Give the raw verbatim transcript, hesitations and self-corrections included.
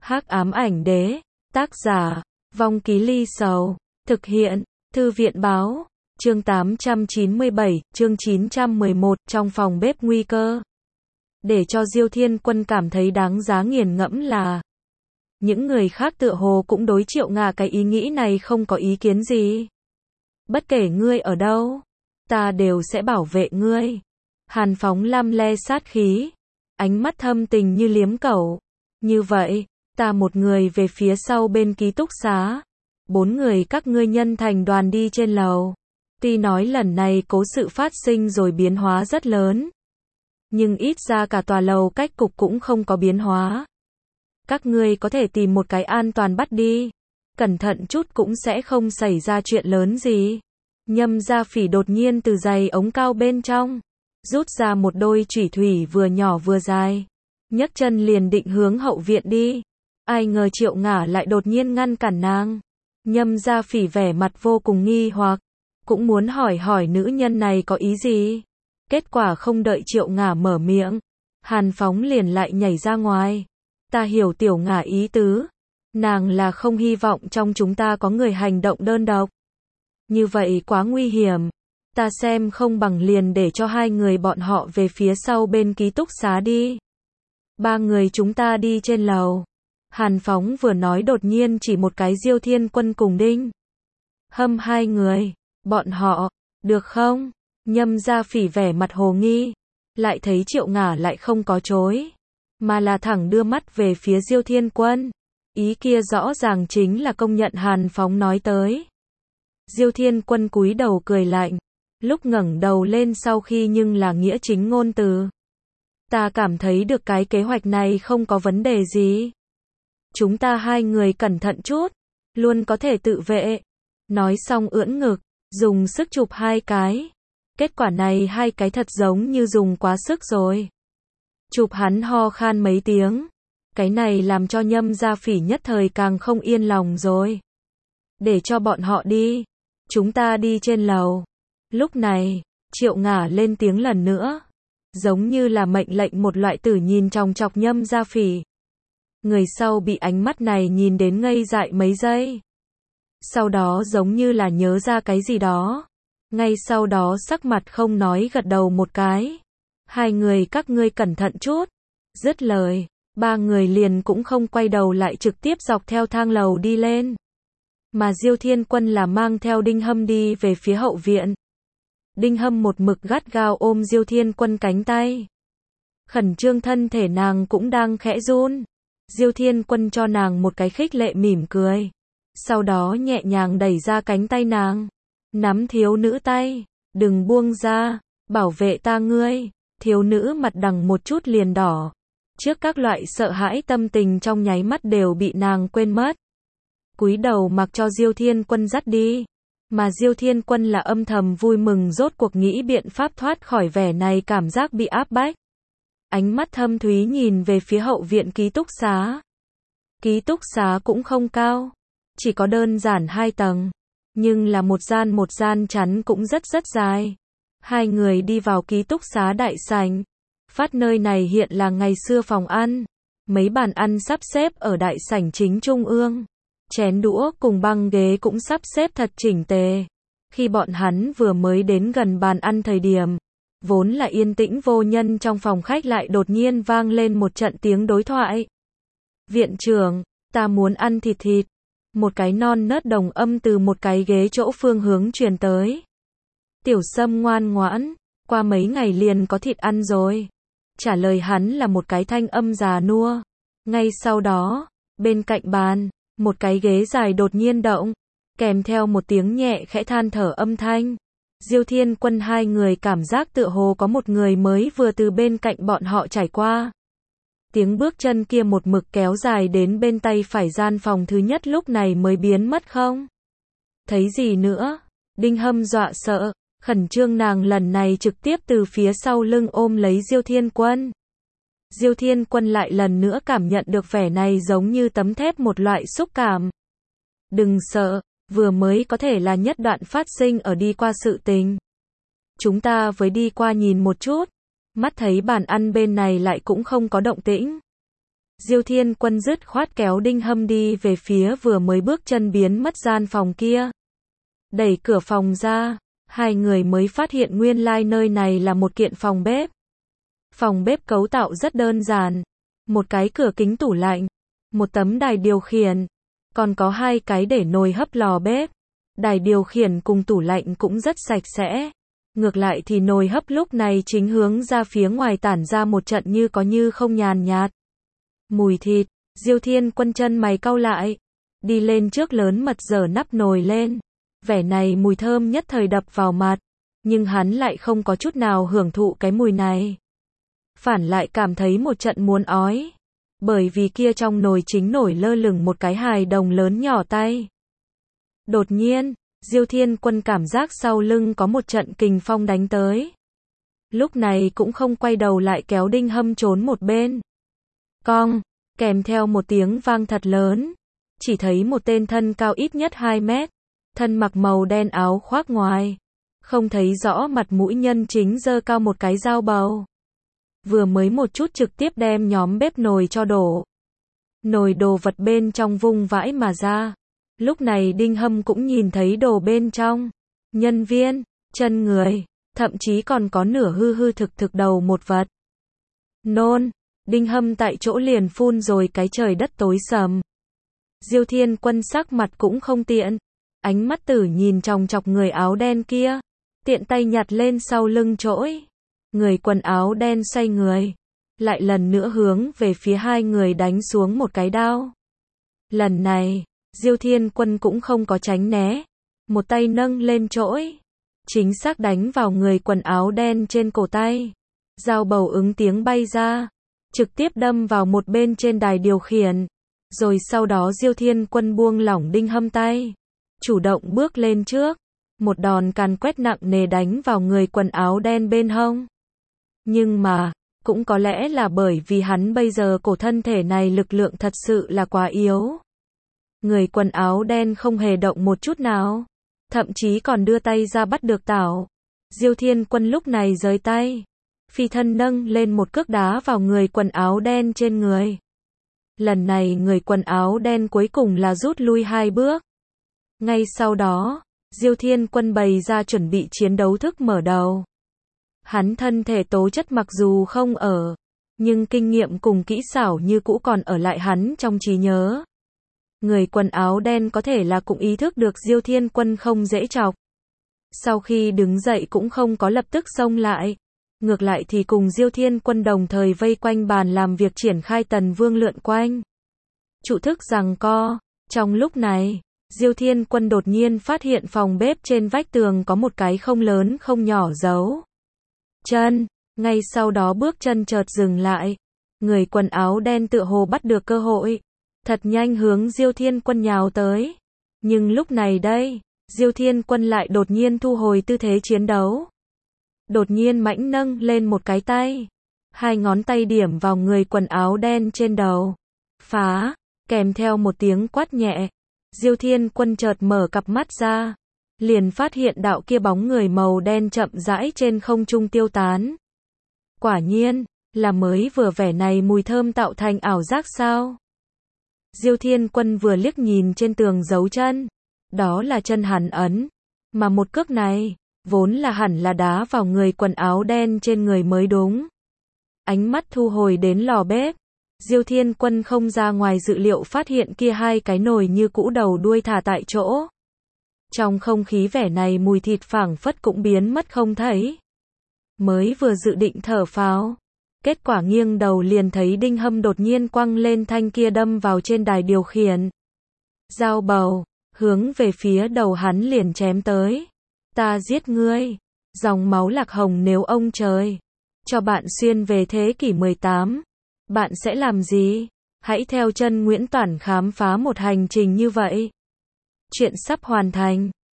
Hắc ám ảnh đế, tác giả, Vong Ký Ly Sầu, thực hiện, Thư viện báo, chương tám trăm chín mươi bảy, chương chín trăm mười một, trong phòng bếp nguy cơ. Để cho Diêu Thiên Quân cảm thấy đáng giá nghiền ngẫm là, những người khác tựa hồ cũng đối Triệu Ngà cái ý nghĩ này không có ý kiến gì. Bất kể ngươi ở đâu, ta đều sẽ bảo vệ ngươi. Hàn Phóng lam le sát khí, ánh mắt thâm tình như liếm cẩu. Như vậy, ta một người về phía sau bên ký túc xá, bốn người các ngươi nhân thành đoàn đi trên lầu. Tuy nói lần này cố sự phát sinh rồi biến hóa rất lớn, nhưng ít ra cả tòa lầu cách cục cũng không có biến hóa. Các ngươi có thể tìm một cái an toàn bắt đi, cẩn thận chút cũng sẽ không xảy ra chuyện lớn gì. Nhâm Gia Phỉ đột nhiên từ giày ống cao bên trong rút ra một đôi chủy thủy vừa nhỏ vừa dài, nhấc chân liền định hướng hậu viện đi. Ai ngờ Triệu Ngà lại đột nhiên ngăn cản nàng. Nhâm Gia Phỉ vẻ mặt vô cùng nghi hoặc, cũng muốn hỏi hỏi nữ nhân này có ý gì. Kết quả không đợi Triệu Ngà mở miệng, Hàn Phóng liền lại nhảy ra ngoài. Ta hiểu Tiểu Ngà ý tứ, nàng là không hy vọng trong chúng ta có người hành động đơn độc. Như vậy quá nguy hiểm, ta xem không bằng liền để cho hai người bọn họ về phía sau bên ký túc xá đi. Ba người chúng ta đi trên lầu. Hàn Phóng vừa nói đột nhiên chỉ một cái Diêu Thiên Quân cùng Đinh Hâm hai người, bọn họ, được không? Nhâm Gia Phỉ vẻ mặt hồ nghi, lại thấy Triệu Ngà lại không có chối, mà là thẳng đưa mắt về phía Diêu Thiên Quân. Ý kia rõ ràng chính là công nhận Hàn Phóng nói tới. Diêu Thiên Quân cúi đầu cười lạnh, lúc ngẩng đầu lên sau khi nhưng là nghĩa chính ngôn từ. Ta cảm thấy được cái kế hoạch này không có vấn đề gì. Chúng ta hai người cẩn thận chút, luôn có thể tự vệ. Nói xong ưỡn ngực, dùng sức chụp hai cái. Kết quả này hai cái thật giống như dùng quá sức rồi. Chụp hắn ho khan mấy tiếng. Cái này làm cho Nhâm Gia Phỉ nhất thời càng không yên lòng rồi. Để cho bọn họ đi. Chúng ta đi trên lầu. Lúc này, Triệu Ngà lên tiếng lần nữa. Giống như là mệnh lệnh một loại tử nhìn chòng chọc Nhâm Gia Phỉ. Người sau bị ánh mắt này nhìn đến ngây dại mấy giây. Sau đó giống như là nhớ ra cái gì đó. Ngay sau đó sắc mặt không nói gật đầu một cái. Hai người các ngươi cẩn thận chút. Dứt lời, ba người liền cũng không quay đầu lại trực tiếp dọc theo thang lầu đi lên. Mà Diêu Thiên Quân là mang theo Đinh Hâm đi về phía hậu viện. Đinh Hâm một mực gắt gao ôm Diêu Thiên Quân cánh tay. Khẩn trương thân thể nàng cũng đang khẽ run. Diêu Thiên Quân cho nàng một cái khích lệ mỉm cười. Sau đó nhẹ nhàng đẩy ra cánh tay nàng. Nắm thiếu nữ tay. Đừng buông ra. Bảo vệ ta ngươi. Thiếu nữ mặt đằng một chút liền đỏ. Trước các loại sợ hãi tâm tình trong nháy mắt đều bị nàng quên mất. Cúi đầu mặc cho Diêu Thiên Quân dắt đi. Mà Diêu Thiên Quân là âm thầm vui mừng rốt cuộc nghĩ biện pháp thoát khỏi vẻ này cảm giác bị áp bách. Ánh mắt thâm thúy nhìn về phía hậu viện ký túc xá. Ký túc xá cũng không cao, chỉ có đơn giản hai tầng, nhưng là một gian một gian chắn cũng rất rất dài. Hai người đi vào ký túc xá đại sảnh. Phát nơi này hiện là ngày xưa phòng ăn. Mấy bàn ăn sắp xếp ở đại sảnh chính trung ương. Chén đũa cùng băng ghế cũng sắp xếp thật chỉnh tề. Khi bọn hắn vừa mới đến gần bàn ăn thời điểm, vốn là yên tĩnh vô nhân trong phòng khách lại đột nhiên vang lên một trận tiếng đối thoại. Viện trưởng, ta muốn ăn thịt thịt. Một cái non nớt đồng âm từ một cái ghế chỗ phương hướng truyền tới. Tiểu Sâm ngoan ngoãn, qua mấy ngày liền có thịt ăn rồi. Trả lời hắn là một cái thanh âm già nua. Ngay sau đó, bên cạnh bàn, một cái ghế dài đột nhiên động, kèm theo một tiếng nhẹ khẽ than thở âm thanh. Diêu Thiên Quân hai người cảm giác tựa hồ có một người mới vừa từ bên cạnh bọn họ trải qua. Tiếng bước chân kia một mực kéo dài đến bên tay phải gian phòng thứ nhất lúc này mới biến mất không thấy gì nữa. Đinh Hâm dọa sợ, khẩn trương nàng lần này trực tiếp từ phía sau lưng ôm lấy Diêu Thiên Quân. Diêu Thiên Quân lại lần nữa cảm nhận được vẻ này giống như tấm thép một loại xúc cảm. Đừng sợ, vừa mới có thể là nhất đoạn phát sinh ở đi qua sự tình. Chúng ta với đi qua nhìn một chút. Mắt thấy bàn ăn bên này lại cũng không có động tĩnh. Diêu Thiên Quân dứt khoát kéo Đinh Hâm đi về phía vừa mới bước chân biến mất gian phòng kia. Đẩy cửa phòng ra, hai người mới phát hiện nguyên lai nơi này là một kiện phòng bếp. Phòng bếp cấu tạo rất đơn giản, một cái cửa kính tủ lạnh, một tấm đài điều khiển, còn có hai cái để nồi hấp lò bếp. Đài điều khiển cùng tủ lạnh cũng rất sạch sẽ. Ngược lại thì nồi hấp lúc này chính hướng ra phía ngoài tản ra một trận như có như không nhàn nhạt mùi thịt. Diêu Thiên Quân chân mày cau lại, đi lên trước lớn mật giở nắp nồi lên. Vẻ này mùi thơm nhất thời đập vào mặt, nhưng hắn lại không có chút nào hưởng thụ cái mùi này. Phản lại cảm thấy một trận muốn ói, bởi vì kia trong nồi chính nổi lơ lửng một cái hài đồng lớn nhỏ tay. Đột nhiên, Diêu Thiên Quân cảm giác sau lưng có một trận kình phong đánh tới. Lúc này cũng không quay đầu lại kéo Đinh Hâm trốn một bên. Cong, kèm theo một tiếng vang thật lớn, chỉ thấy một tên thân cao ít nhất hai mét, thân mặc màu đen áo khoác ngoài, không thấy rõ mặt mũi nhân chính giơ cao một cái dao bầu. Vừa mới một chút trực tiếp đem nhóm bếp nồi cho đổ. Nồi đồ vật bên trong vung vãi mà ra. Lúc này Đinh Hâm cũng nhìn thấy đồ bên trong. Nhân viên, chân người, thậm chí còn có nửa hư hư thực thực đầu một vật. Nôn, Đinh Hâm tại chỗ liền phun rồi cái trời đất tối sầm. Diêu Thiên Quân sắc mặt cũng không tiện. Ánh mắt tử nhìn chòng chọc người áo đen kia. Tiện tay nhặt lên sau lưng chỗi. Người quần áo đen xoay người. Lại lần nữa hướng về phía hai người đánh xuống một cái đao. Lần này, Diêu Thiên Quân cũng không có tránh né. Một tay nâng lên chỗi. Chính xác đánh vào người quần áo đen trên cổ tay. Dao bầu ứng tiếng bay ra. Trực tiếp đâm vào một bên trên đài điều khiển. Rồi sau đó Diêu Thiên Quân buông lỏng Đinh Hâm tay. Chủ động bước lên trước. Một đòn càn quét nặng nề đánh vào người quần áo đen bên hông. Nhưng mà, cũng có lẽ là bởi vì hắn bây giờ cổ thân thể này lực lượng thật sự là quá yếu. Người quần áo đen không hề động một chút nào. Thậm chí còn đưa tay ra bắt được tảo. Diêu Thiên Quân lúc này giơ tay. Phi thân nâng lên một cước đá vào người quần áo đen trên người. Lần này người quần áo đen cuối cùng là rút lui hai bước. Ngay sau đó, Diêu Thiên Quân bày ra chuẩn bị chiến đấu thức mở đầu. Hắn thân thể tố chất mặc dù không ở, nhưng kinh nghiệm cùng kỹ xảo như cũ còn ở lại hắn trong trí nhớ. Người quần áo đen có thể là cũng ý thức được Diêu Thiên Quân không dễ chọc. Sau khi đứng dậy cũng không có lập tức xông lại. Ngược lại thì cùng Diêu Thiên Quân đồng thời vây quanh bàn làm việc triển khai tần vương lượn quanh. Trụ thức giằng co. Trong lúc này, Diêu Thiên Quân đột nhiên phát hiện phòng bếp trên vách tường có một cái không lớn không nhỏ dấu chân. Ngay sau đó bước chân chợt dừng lại. Người quần áo đen tựa hồ bắt được cơ hội. Thật nhanh hướng Diêu Thiên Quân nhào tới. Nhưng lúc này đây, Diêu Thiên Quân lại đột nhiên thu hồi tư thế chiến đấu. Đột nhiên mãnh nâng lên một cái tay. Hai ngón tay điểm vào người quần áo đen trên đầu. Phá, kèm theo một tiếng quát nhẹ. Diêu Thiên Quân chợt mở cặp mắt ra. Liền phát hiện đạo kia bóng người màu đen chậm rãi trên không trung tiêu tán. Quả nhiên, là mới vừa vẻ này mùi thơm tạo thành ảo giác sao? Diêu Thiên Quân vừa liếc nhìn trên tường dấu chân. Đó là chân hắn ấn. Mà một cước này, vốn là hẳn là đá vào người quần áo đen trên người mới đúng. Ánh mắt thu hồi đến lò bếp. Diêu Thiên Quân không ra ngoài dự liệu phát hiện kia hai cái nồi như cũ đầu đuôi thả tại chỗ. Trong không khí vẻ này mùi thịt phảng phất cũng biến mất không thấy. Mới vừa dự định thở phào. Kết quả nghiêng đầu liền thấy Đinh Hâm đột nhiên quăng lên thanh kia đâm vào trên đài điều khiển. Dao bầu, hướng về phía đầu hắn liền chém tới. Ta giết ngươi. Dòng máu lạc hồng nếu ông trời cho bạn xuyên về thế kỷ mười tám. Bạn sẽ làm gì? Hãy theo chân Nguyễn Toản khám phá một hành trình như vậy. Chuyện sắp hoàn thành.